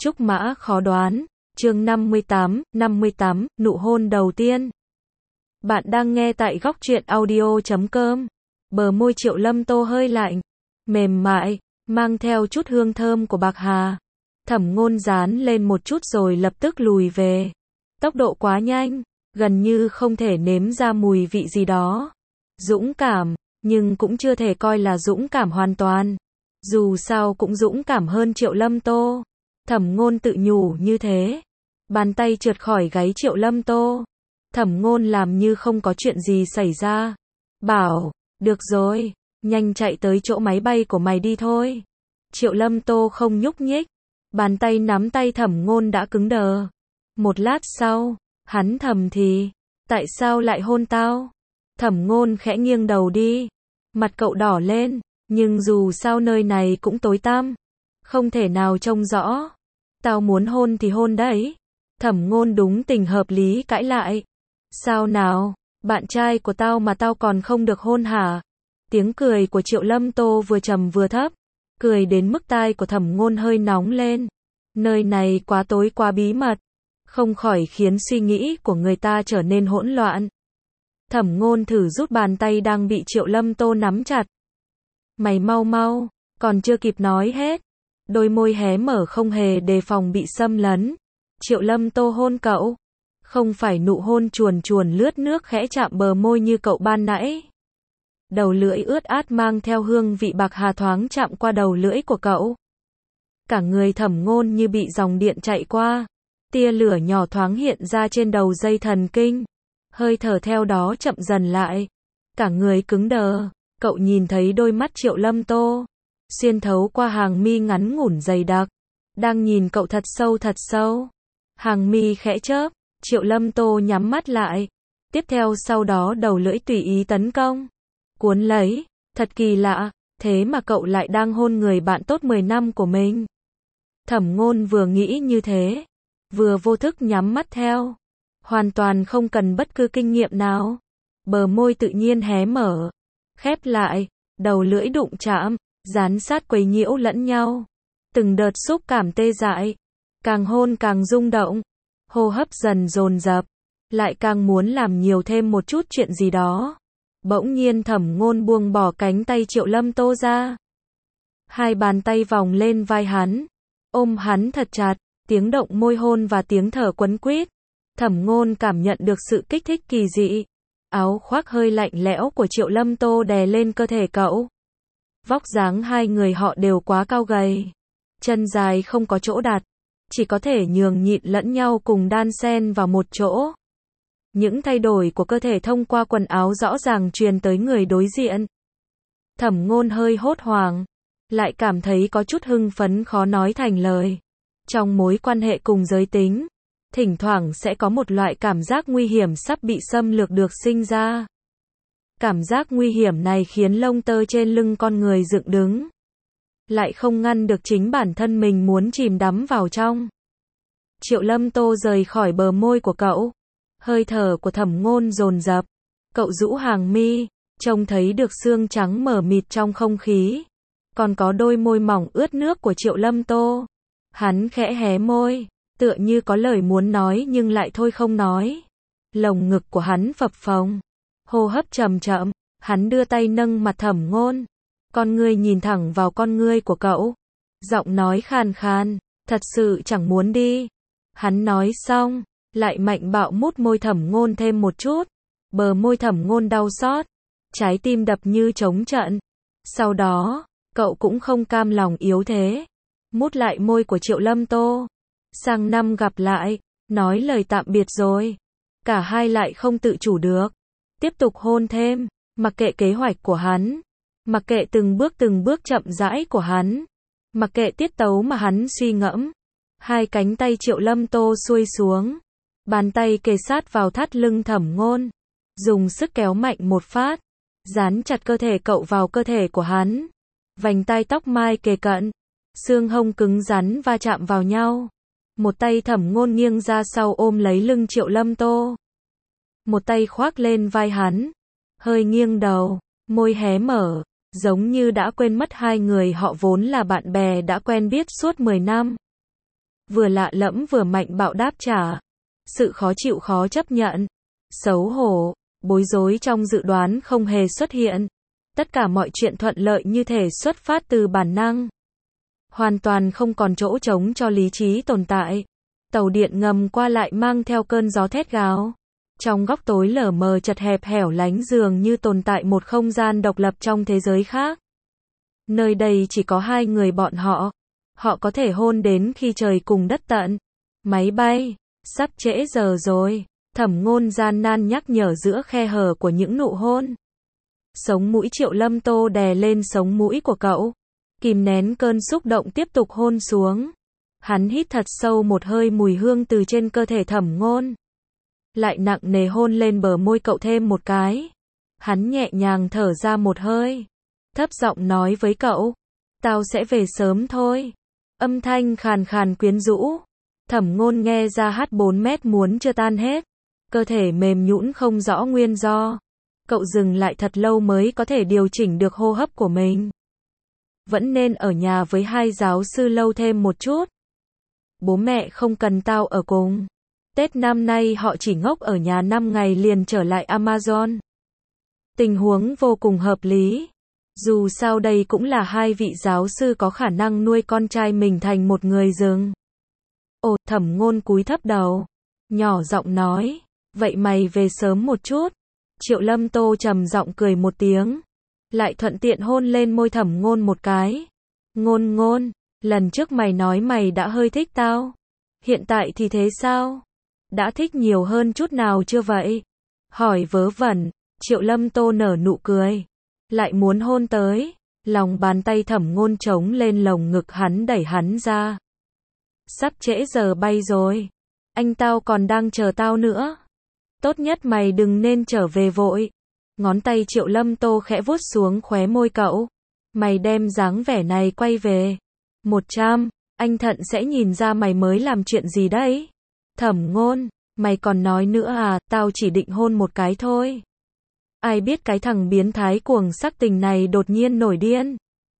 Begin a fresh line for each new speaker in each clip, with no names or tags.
Trúc mã khó đoán, chương 58, nụ hôn đầu tiên. Bạn đang nghe tại góc truyện audio.com. Bờ môi Triệu Lâm Tô hơi lạnh, mềm mại, mang theo chút hương thơm của bạc hà. Thẩm Ngôn dán lên một chút rồi lập tức lùi về. Tốc độ quá nhanh, gần như không thể nếm ra mùi vị gì đó. Dũng cảm, nhưng cũng chưa thể coi là dũng cảm hoàn toàn. Dù sao cũng dũng cảm hơn Triệu Lâm Tô. Thẩm Ngôn tự nhủ như thế. Bàn tay trượt khỏi gáy Triệu Lâm Tô. Thẩm Ngôn làm như không có chuyện gì xảy ra. Bảo, được rồi, nhanh chạy tới chỗ máy bay của mày đi thôi. Triệu Lâm Tô không nhúc nhích. Bàn tay nắm tay Thẩm Ngôn đã cứng đờ. Một lát sau, hắn thầm thì, tại sao lại hôn tao? Thẩm Ngôn khẽ nghiêng đầu đi. Mặt cậu đỏ lên, nhưng dù sao nơi này cũng tối tăm, không thể nào trông rõ. Tao muốn hôn thì hôn đấy. Thẩm Ngôn đúng tình hợp lý cãi lại. Sao nào, bạn trai của tao mà tao còn không được hôn hả? Tiếng cười của Triệu Lâm Tô vừa trầm vừa thấp, cười đến mức tai của Thẩm Ngôn hơi nóng lên. Nơi này quá tối quá bí mật, không khỏi khiến suy nghĩ của người ta trở nên hỗn loạn. Thẩm Ngôn thử rút bàn tay đang bị Triệu Lâm Tô nắm chặt. Mày mau mau, còn chưa kịp nói hết. Đôi môi hé mở không hề đề phòng bị xâm lấn. Triệu Lâm Tô hôn cậu. Không phải nụ hôn chuồn chuồn lướt nước khẽ chạm bờ môi như cậu ban nãy. Đầu lưỡi ướt át mang theo hương vị bạc hà thoáng chạm qua đầu lưỡi của cậu. Cả người Thẩm Ngôn như bị dòng điện chạy qua. Tia lửa nhỏ thoáng hiện ra trên đầu dây thần kinh. Hơi thở theo đó chậm dần lại. Cả người cứng đờ. Cậu nhìn thấy đôi mắt Triệu Lâm Tô xuyên thấu qua hàng mi ngắn ngủn dày đặc, đang nhìn cậu thật sâu thật sâu. Hàng mi khẽ chớp, Triệu Lâm Tô nhắm mắt lại. Tiếp theo sau đó đầu lưỡi tùy ý tấn công, cuốn lấy. Thật kỳ lạ, thế mà cậu lại đang hôn người bạn tốt 10 năm của mình. Thẩm Ngôn vừa nghĩ như thế, vừa vô thức nhắm mắt theo. Hoàn toàn không cần bất cứ kinh nghiệm nào. Bờ môi tự nhiên hé mở, khép lại, đầu lưỡi đụng chạm, dán sát quấy nhiễu lẫn nhau. Từng đợt xúc cảm tê dại, càng hôn càng rung động, hô hấp dần dồn dập, lại càng muốn làm nhiều thêm một chút chuyện gì đó. Bỗng nhiên Thẩm Ngôn buông bỏ cánh tay Triệu Lâm Tô ra. Hai bàn tay vòng lên vai hắn, ôm hắn thật chặt, tiếng động môi hôn và tiếng thở quấn quýt. Thẩm Ngôn cảm nhận được sự kích thích kỳ dị. Áo khoác hơi lạnh lẽo của Triệu Lâm Tô đè lên cơ thể cậu. Vóc dáng hai người họ đều quá cao gầy. Chân dài không có chỗ đặt, chỉ có thể nhường nhịn lẫn nhau cùng đan xen vào một chỗ. Những thay đổi của cơ thể thông qua quần áo rõ ràng truyền tới người đối diện. Thẩm Ngôn hơi hốt hoảng, lại cảm thấy có chút hưng phấn khó nói thành lời. Trong mối quan hệ cùng giới tính, thỉnh thoảng sẽ có một loại cảm giác nguy hiểm sắp bị xâm lược được sinh ra. Cảm giác nguy hiểm này khiến lông tơ trên lưng con người dựng đứng. Lại không ngăn được chính bản thân mình muốn chìm đắm vào trong. Triệu Lâm Tô rời khỏi bờ môi của cậu. Hơi thở của Thẩm Ngôn dồn dập. Cậu rũ hàng mi, trông thấy được xương trắng mờ mịt trong không khí. Còn có đôi môi mỏng ướt nước của Triệu Lâm Tô. Hắn khẽ hé môi, tựa như có lời muốn nói nhưng lại thôi không nói. Lồng ngực của hắn phập phồng, hô hấp chậm chậm, hắn đưa tay nâng mặt Thẩm Ngôn. Con ngươi nhìn thẳng vào con ngươi của cậu. Giọng nói khàn khàn, thật sự chẳng muốn đi. Hắn nói xong, lại mạnh bạo mút môi Thẩm Ngôn thêm một chút. Bờ môi Thẩm Ngôn đau xót, trái tim đập như trống trận. Sau đó, cậu cũng không cam lòng yếu thế, mút lại môi của Triệu Lâm Tô. Sang năm gặp lại, nói lời tạm biệt rồi. Cả hai lại không tự chủ được, tiếp tục hôn thêm, mặc kệ kế hoạch của hắn, mặc kệ từng bước chậm rãi của hắn, mặc kệ tiết tấu mà hắn suy ngẫm. Hai cánh tay Triệu Lâm Tô xuôi xuống, bàn tay kề sát vào thắt lưng Thẩm Ngôn, dùng sức kéo mạnh một phát, dán chặt cơ thể cậu vào cơ thể của hắn. Vành tai tóc mai kề cận, xương hông cứng rắn va chạm vào nhau. Một tay Thẩm Ngôn nghiêng ra sau ôm lấy lưng Triệu Lâm Tô. Một tay khoác lên vai hắn, hơi nghiêng đầu, môi hé mở, giống như đã quên mất hai người họ vốn là bạn bè đã quen biết suốt 10 năm. vừa lạ lẫm vừa mạnh bạo đáp trả. Sự khó chịu khó chấp nhận, xấu hổ, bối rối trong dự đoán không hề xuất hiện. Tất cả mọi chuyện thuận lợi như thể xuất phát từ bản năng. Hoàn toàn không còn chỗ trống cho lý trí tồn tại. Tàu điện ngầm qua lại mang theo cơn gió thét gào. Trong góc tối lờ mờ chật hẹp hẻo lánh dường như tồn tại một không gian độc lập trong thế giới khác. Nơi đây chỉ có hai người bọn họ. Họ có thể hôn đến khi trời cùng đất tận. Máy bay, sắp trễ giờ rồi. Thẩm Ngôn gian nan nhắc nhở giữa khe hở của những nụ hôn. Sống mũi Triệu Lâm Tô đè lên sống mũi của cậu. Kìm nén cơn xúc động tiếp tục hôn xuống. Hắn hít thật sâu một hơi mùi hương từ trên cơ thể Thẩm Ngôn. Lại nặng nề hôn lên bờ môi cậu thêm một cái. Hắn nhẹ nhàng thở ra một hơi. Thấp giọng nói với cậu. Tao sẽ về sớm thôi. Âm thanh khàn khàn quyến rũ. Thẩm Ngôn nghe ra hát 4 mét muốn chưa tan hết. Cơ thể mềm nhũn không rõ nguyên do. Cậu dừng lại thật lâu mới có thể điều chỉnh được hô hấp của mình. Vẫn nên ở nhà với hai giáo sư lâu thêm một chút. Bố mẹ không cần tao ở cùng. Tết năm nay họ chỉ ngốc ở nhà 5 ngày liền trở lại Amazon. Tình huống vô cùng hợp lý. Dù sao đây cũng là hai vị giáo sư có khả năng nuôi con trai mình thành một người rừng. Ồ, Thẩm Ngôn cúi thấp đầu. Nhỏ giọng nói. Vậy mày về sớm một chút. Triệu Lâm Tô trầm giọng cười một tiếng. Lại thuận tiện hôn lên môi Thẩm Ngôn một cái. Ngôn Ngôn, lần trước mày nói mày đã hơi thích tao. Hiện tại thì thế sao? Đã thích nhiều hơn chút nào chưa vậy? Hỏi vớ vẩn. Triệu Lâm Tô nở nụ cười. Lại muốn hôn tới. Lòng bàn tay Thẩm Ngôn trống lên lồng ngực hắn đẩy hắn ra. Sắp trễ giờ bay rồi. Anh tao còn đang chờ tao nữa. Tốt nhất mày đừng nên trở về vội. Ngón tay Triệu Lâm Tô khẽ vuốt xuống khóe môi cậu. Mày đem dáng vẻ này quay về. 100, anh Thận sẽ nhìn ra mày mới làm chuyện gì đấy. Thẩm Ngôn, mày còn nói nữa à, tao chỉ định hôn một cái thôi. Ai biết cái thằng biến thái cuồng sắc tình này đột nhiên nổi điên.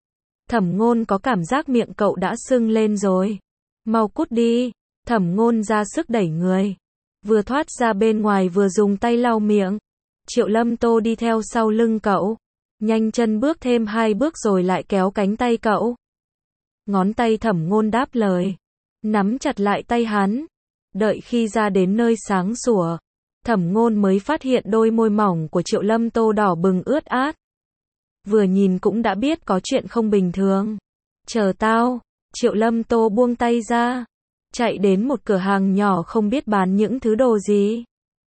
Thẩm Ngôn có cảm giác miệng cậu đã sưng lên rồi. Mau cút đi. Thẩm Ngôn ra sức đẩy người. Vừa thoát ra bên ngoài vừa dùng tay lau miệng. Triệu Lâm Tô đi theo sau lưng cậu. Nhanh chân bước thêm 2 bước rồi lại kéo cánh tay cậu. Ngón tay Thẩm Ngôn đáp lời. Nắm chặt lại tay hắn. Đợi khi ra đến nơi sáng sủa. Thẩm Ngôn mới phát hiện đôi môi mỏng của Triệu Lâm Tô đỏ bừng ướt át. Vừa nhìn cũng đã biết có chuyện không bình thường. Chờ tao. Triệu Lâm Tô buông tay ra. Chạy đến một cửa hàng nhỏ không biết bán những thứ đồ gì.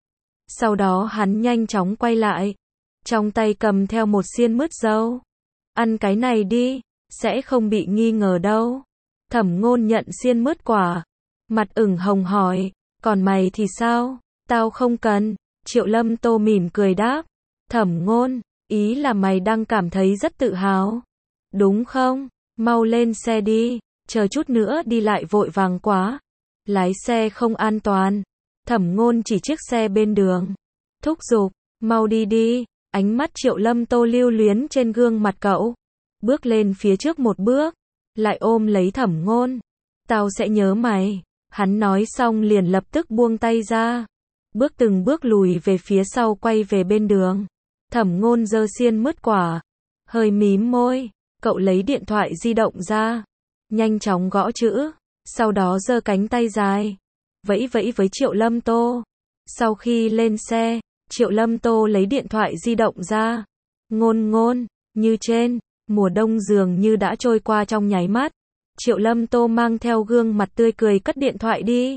Sau đó hắn nhanh chóng quay lại. Trong tay cầm theo một xiên mứt dâu. Ăn cái này đi, sẽ không bị nghi ngờ đâu. Thẩm Ngôn nhận xiên mứt quả. Mặt ửng hồng hỏi, còn mày thì sao? Tao không cần. Triệu Lâm Tô mỉm cười đáp. Thẩm Ngôn, ý là mày đang cảm thấy rất tự hào. Đúng không? Mau lên xe đi. Chờ chút nữa đi lại vội vàng quá. Lái xe không an toàn. Thẩm Ngôn chỉ chiếc xe bên đường. Thúc giục, mau đi đi. Ánh mắt Triệu Lâm Tô lưu luyến trên gương mặt cậu. Bước lên phía trước một bước. Lại ôm lấy Thẩm Ngôn. Tao sẽ nhớ mày. Hắn nói xong liền lập tức buông tay ra. Bước từng bước lùi về phía sau quay về bên đường. Thẩm Ngôn giơ xiên mứt quả. Hơi mím môi. Cậu lấy điện thoại di động ra. Nhanh chóng gõ chữ. Sau đó giơ cánh tay dài. Vẫy vẫy với Triệu Lâm Tô. Sau khi lên xe, Triệu Lâm Tô lấy điện thoại di động ra. Ngôn Ngôn, như trên, mùa đông dường như đã trôi qua trong nháy mắt. Triệu Lâm Tô mang theo gương mặt tươi cười cất điện thoại đi.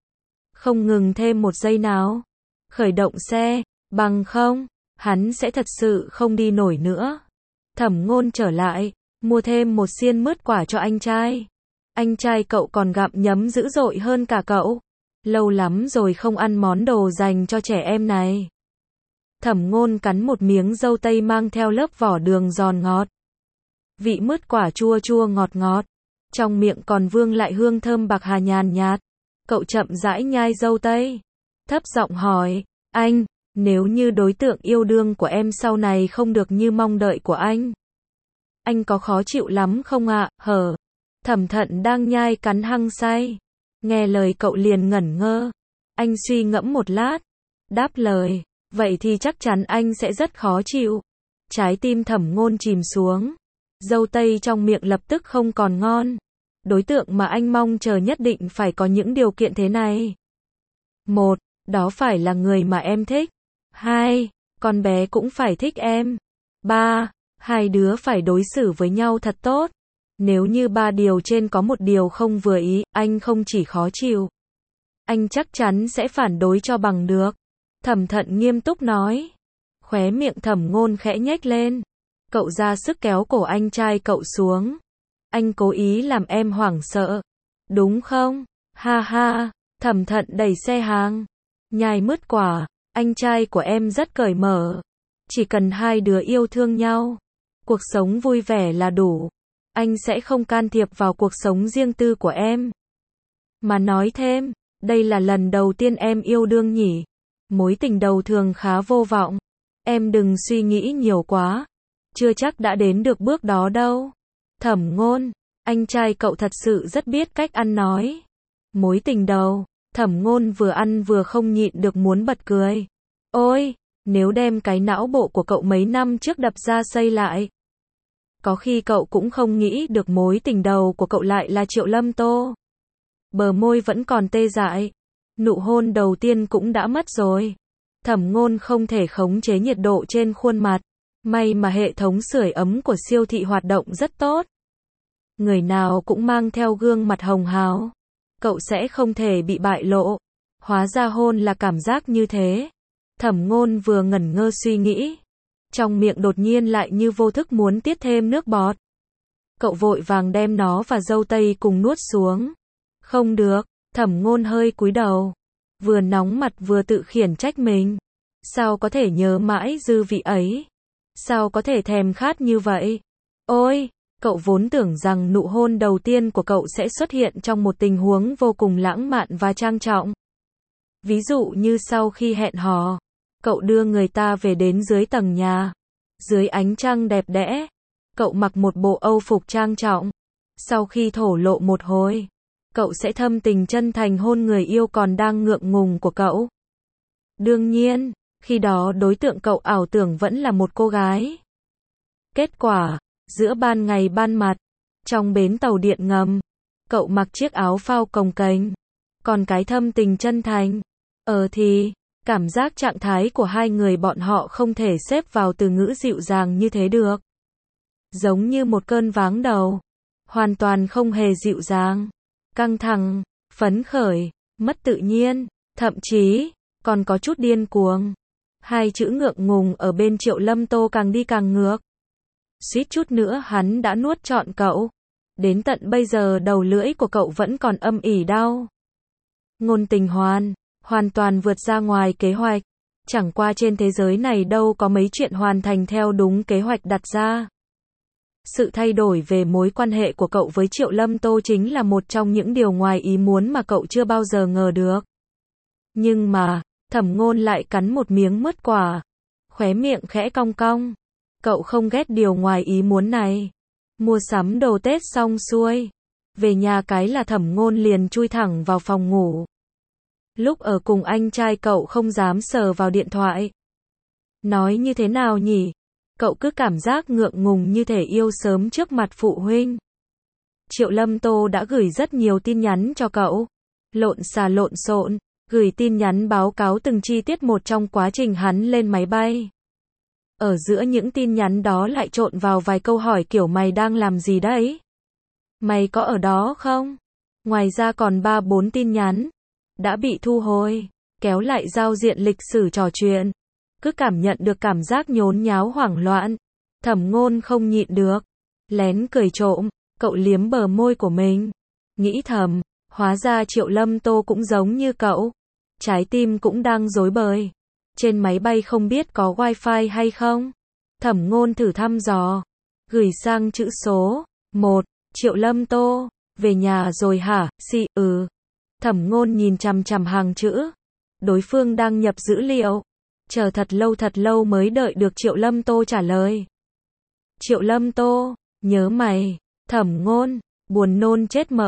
Không ngừng thêm một giây nào. Khởi động xe, bằng không, hắn sẽ thật sự không đi nổi nữa. Thẩm Ngôn trở lại, mua thêm một xiên mứt quả cho anh trai. Anh trai cậu còn gặm nhấm dữ dội hơn cả cậu. Lâu lắm rồi không ăn món đồ dành cho trẻ em này. Thẩm Ngôn cắn một miếng dâu tây mang theo lớp vỏ đường giòn ngọt. Vị mứt quả chua chua ngọt ngọt. Trong miệng còn vương lại hương thơm bạc hà nhàn nhạt. Cậu chậm rãi nhai dâu tây. Thấp giọng hỏi, anh, nếu như đối tượng yêu đương của em sau này không được như mong đợi của anh có khó chịu lắm không ạ? Hở. Thẩm Thận đang nhai cắn hăng say. Nghe lời cậu liền ngẩn ngơ. Anh suy ngẫm một lát, đáp lời, vậy thì chắc chắn anh sẽ rất khó chịu. Trái tim Thẩm Ngôn chìm xuống. Dâu tây trong miệng lập tức không còn ngon. Đối tượng mà anh mong chờ nhất định phải có những điều kiện thế này. 1. Đó phải là người mà em thích. 2. Con bé cũng phải thích em. 3. Hai đứa phải đối xử với nhau thật tốt. Nếu như 3 điều trên có một điều không vừa ý, anh không chỉ khó chịu. Anh chắc chắn sẽ phản đối cho bằng được. Thẩm Thận nghiêm túc nói. Khóe miệng Thẩm Ngôn khẽ nhếch lên. Cậu ra sức kéo cổ anh trai cậu xuống. Anh cố ý làm em hoảng sợ. Đúng không? Ha ha. Thẩm Thận đẩy xe hàng. Nhai mứt quả. Anh trai của em rất cởi mở. Chỉ cần hai đứa yêu thương nhau. Cuộc sống vui vẻ là đủ. Anh sẽ không can thiệp vào cuộc sống riêng tư của em. Mà nói thêm, đây là lần đầu tiên em yêu đương nhỉ. Mối tình đầu thường khá vô vọng. Em đừng suy nghĩ nhiều quá. Chưa chắc đã đến được bước đó đâu. Thẩm Ngôn, anh trai cậu thật sự rất biết cách ăn nói. Mối tình đầu, Thẩm Ngôn vừa ăn vừa không nhịn được muốn bật cười. Ôi, nếu đem cái não bộ của cậu mấy năm trước đập ra xây lại. Có khi cậu cũng không nghĩ được mối tình đầu của cậu lại là Triệu Lâm Tô. Bờ môi vẫn còn tê dại. Nụ hôn đầu tiên cũng đã mất rồi. Thẩm Ngôn không thể khống chế nhiệt độ trên khuôn mặt. May mà hệ thống sưởi ấm của siêu thị hoạt động rất tốt. Người nào cũng mang theo gương mặt hồng hào. Cậu sẽ không thể bị bại lộ. Hóa ra hôn là cảm giác như thế. Thẩm Ngôn vừa ngẩn ngơ suy nghĩ. Trong miệng đột nhiên lại như vô thức muốn tiết thêm nước bọt. Cậu vội vàng đem nó và dâu tây cùng nuốt xuống. Không được, Thẩm Ngôn hơi cúi đầu. Vừa nóng mặt vừa tự khiển trách mình. Sao có thể nhớ mãi dư vị ấy? Sao có thể thèm khát như vậy? Ôi, cậu vốn tưởng rằng nụ hôn đầu tiên của cậu sẽ xuất hiện trong một tình huống vô cùng lãng mạn và trang trọng. Ví dụ như sau khi hẹn hò, cậu đưa người ta về đến dưới tầng nhà. Dưới ánh trăng đẹp đẽ, cậu mặc một bộ âu phục trang trọng. Sau khi thổ lộ một hồi, cậu sẽ thâm tình chân thành hôn người yêu còn đang ngượng ngùng của cậu. Đương nhiên, khi đó đối tượng cậu ảo tưởng vẫn là một cô gái. Kết quả, giữa ban ngày ban mặt, trong bến tàu điện ngầm, cậu mặc chiếc áo phao cồng kềnh, còn cái thâm tình chân thành. Thì, cảm giác trạng thái của hai người bọn họ không thể xếp vào từ ngữ dịu dàng như thế được. Giống như một cơn váng đầu. Hoàn toàn không hề dịu dàng. Căng thẳng, phấn khởi, mất tự nhiên, thậm chí, còn có chút điên cuồng. Hai chữ ngượng ngùng ở bên Triệu Lâm Tô càng đi càng ngược. Suýt chút nữa hắn đã nuốt trọn cậu. Đến tận bây giờ đầu lưỡi của cậu vẫn còn âm ỉ đau. Ngôn tình hoàn toàn vượt ra ngoài kế hoạch. Chẳng qua trên thế giới này đâu có mấy chuyện hoàn thành theo đúng kế hoạch đặt ra. Sự thay đổi về mối quan hệ của cậu với Triệu Lâm Tô chính là một trong những điều ngoài ý muốn mà cậu chưa bao giờ ngờ được. Nhưng mà, Thẩm Ngôn lại cắn một miếng mứt quả. Khóe miệng khẽ cong cong. Cậu không ghét điều ngoài ý muốn này. Mua sắm đồ Tết xong xuôi. Về nhà cái là Thẩm Ngôn liền chui thẳng vào phòng ngủ. Lúc ở cùng anh trai cậu không dám sờ vào điện thoại. Nói như thế nào nhỉ? Cậu cứ cảm giác ngượng ngùng như thể yêu sớm trước mặt phụ huynh. Triệu Lâm Tô đã gửi rất nhiều tin nhắn cho cậu. Lộn xà lộn xộn, gửi tin nhắn báo cáo từng chi tiết một trong quá trình hắn lên máy bay. Ở giữa những tin nhắn đó lại trộn vào vài câu hỏi kiểu mày đang làm gì đấy? Mày có ở đó không? Ngoài ra còn 3-4 tin nhắn đã bị thu hồi, kéo lại giao diện lịch sử trò chuyện. Cứ cảm nhận được cảm giác nhốn nháo hoảng loạn. Thẩm Ngôn không nhịn được, lén cười trộm, cậu liếm bờ môi của mình. Nghĩ thầm, hóa ra Triệu Lâm Tô cũng giống như cậu. Trái tim cũng đang rối bời. Trên máy bay không biết có wifi hay không? Thẩm Ngôn thử thăm dò. Gửi sang chữ số 1, Triệu Lâm Tô, về nhà rồi hả? Thẩm Ngôn nhìn chằm chằm hàng chữ. Đối phương đang nhập dữ liệu. Chờ thật lâu mới đợi được Triệu Lâm Tô trả lời. Triệu Lâm Tô, nhớ mày. Thẩm Ngôn, buồn nôn chết mợ.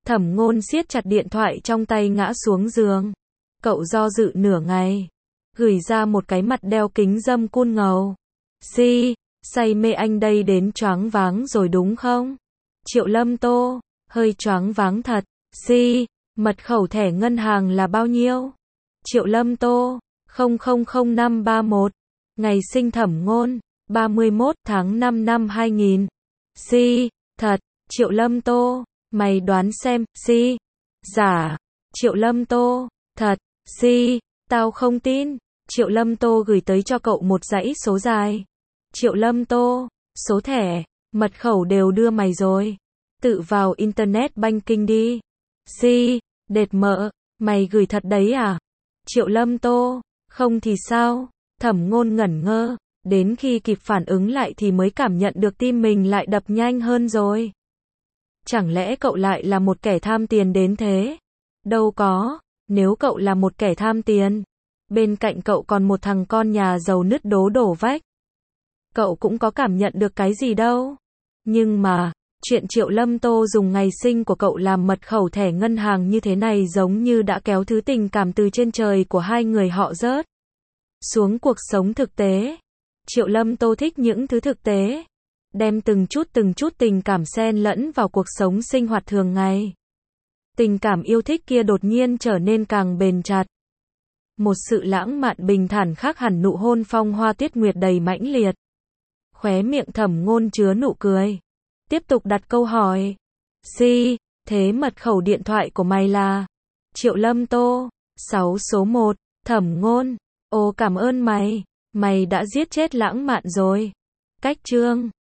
Thẩm Ngôn siết chặt điện thoại trong tay ngã xuống giường. Cậu do dự nửa ngày, gửi ra một cái mặt đeo kính râm cool ngầu. Say mê anh đây đến choáng váng rồi đúng không? Triệu Lâm Tô, hơi choáng váng thật. Mật khẩu thẻ ngân hàng là bao nhiêu? Triệu Lâm Tô, 000531. Ngày sinh Thẩm Ngôn, 31 tháng 5 năm 2000. Thật, Triệu Lâm Tô, mày đoán xem, giả. Triệu Lâm Tô, thật, tao không tin. Triệu Lâm Tô gửi tới cho cậu một dãy số dài. Triệu Lâm Tô, số thẻ, mật khẩu đều đưa mày rồi. Tự vào Internet banking đi. Đệt mợ, mày gửi thật đấy à? Triệu Lâm Tô, không thì sao? Thẩm Ngôn ngẩn ngơ, đến khi kịp phản ứng lại thì mới cảm nhận được tim mình lại đập nhanh hơn rồi. Chẳng lẽ cậu lại là một kẻ tham tiền đến thế? Đâu có, nếu cậu là một kẻ tham tiền, bên cạnh cậu còn một thằng con nhà giàu nứt đố đổ vách, cậu cũng có cảm nhận được cái gì đâu. Nhưng mà, chuyện Triệu Lâm Tô dùng ngày sinh của cậu làm mật khẩu thẻ ngân hàng như thế này giống như đã kéo thứ tình cảm từ trên trời của hai người họ rớt xuống cuộc sống thực tế. Triệu Lâm Tô thích những thứ thực tế, đem từng chút tình cảm xen lẫn vào cuộc sống sinh hoạt thường ngày. Tình cảm yêu thích kia đột nhiên trở nên càng bền chặt. Một sự lãng mạn bình thản khác hẳn nụ hôn phong hoa tuyết nguyệt đầy mãnh liệt. Khóe miệng Thẩm Ngôn chứa nụ cười. Tiếp tục đặt câu hỏi. Thế mật khẩu điện thoại của mày là? Triệu Lâm Tô, 6 số 1. Thẩm Ngôn, ồ cảm ơn mày. Mày đã giết chết lãng mạn rồi. Cách chương